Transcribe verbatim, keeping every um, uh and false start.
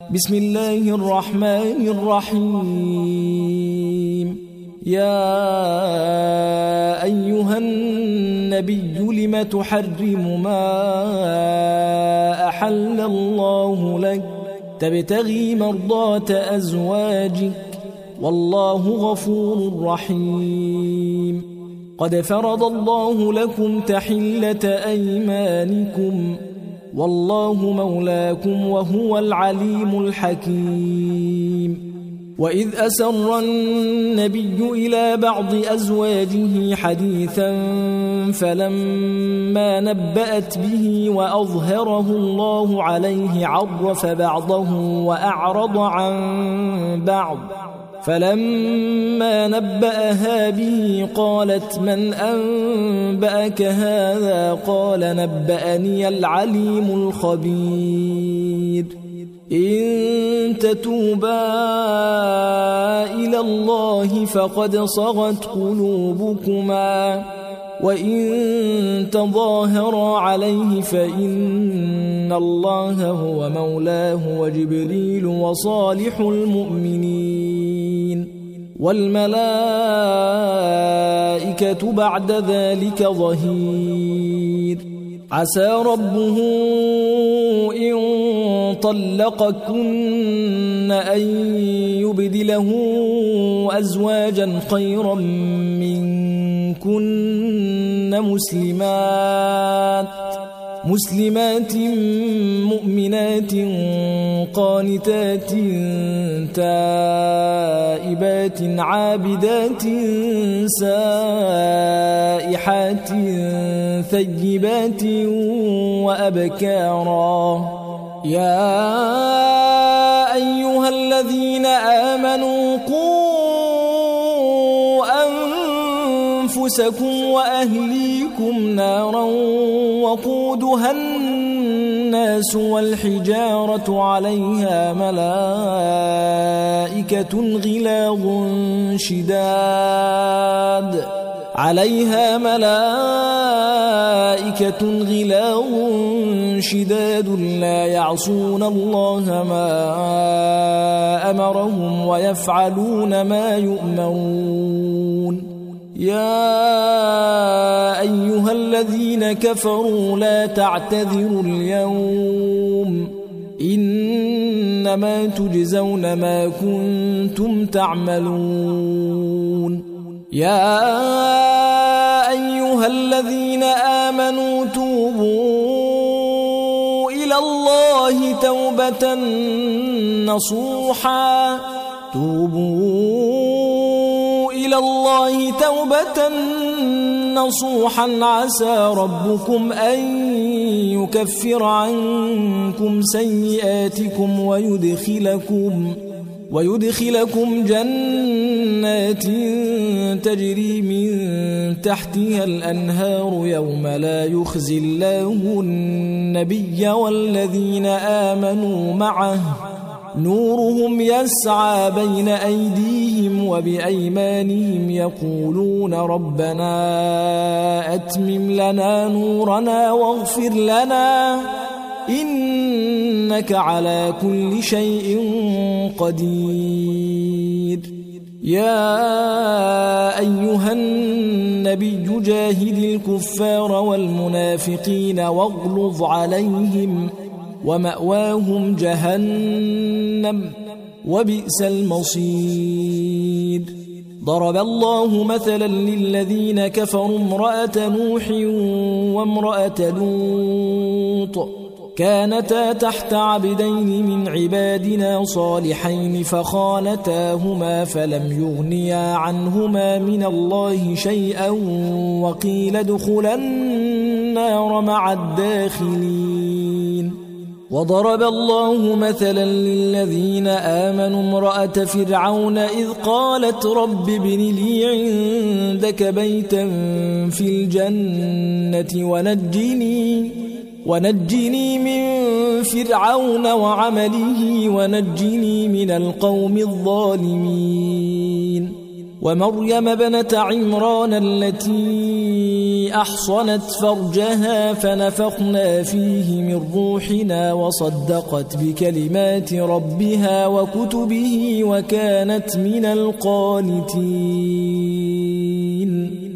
بسم الله الرحمن الرحيم. يا أيها النبي لم تحرم ما أحل الله لك تبتغي مرضات أزواجك والله غفور رحيم. قد فرض الله لكم تحلة أيمانكم والله مولاكم وهو العليم الحكيم. وإذ أسر النبي إلى بعض أزواجه حديثا فلما نبأت به وأظهره الله عليه عرف بعضه وأعرض عن بعض، فلما نبأها به قالت من أنبأك هذا؟ قال نبأني العليم الخبير. إن تتوبا إلى الله فقد صغت قلوبكما وإن تظاهرا عليه فإن الله هو مولاه وجبريل وصالح المؤمنين والملائكة بعد ذلك ظهير. عسى ربه إن طلقكن أن يبدله أزواجا خيرا منكن مسلمات مسلمات مؤمنات قانتات تائبات عابدات سائحات ثيبات وأبكارا. يا أيها الذين آمنوا قوا أنفسكم وأهليكم نارا وقودها الناس والحجارة عليها ملائكة غلاظ شداد عليها ملائكة غلاظ شداد لا يعصون الله ما أمرهم ويفعلون ما يؤمرون. يا أيها الذين كفروا لا تعتذروا اليوم إنما تجزون ما كنتم تعملون. يا أيها الذين آمنوا توبوا إلى الله توبة نصوحا توبوا إلى الله توبة نصوحا عسى ربكم أن يكفر عنكم سيئاتكم ويدخلكم ويدخلكم جنات تجري من تحتها الأنهار يوم لا يخزي الله النبي والذين آمنوا معه نورهم يسعى بين أيديهم وبأيمانهم يقولون ربنا أتمم لنا نورنا واغفر لنا إنك على كل شيء قدير. يا أيها النبي جاهد الكفار والمنافقين واغلظ عليهم ومأواهم جهنم وبئس المصير. ضرب الله مثلا للذين كفروا امرأة نوح وامرأة لوط كانتا تحت عبدين من عبادنا صالحين فخانتاهما فلم يغنيا عنهما من الله شيئا وقيل ادخلا النار مع الداخلين. وضرب الله مثلا للذين آمنوا امرأة فرعون إذ قالت رب ابن لي عندك بيتا في الجنة ونجني ونجني من فرعون وعمله ونجني من القوم الظالمين. ومريم بنة عمران التي أحصنت فرجها فنفخنا فيه من روحنا وصدقت بكلمات ربها وكتبه وكانت من القانتين.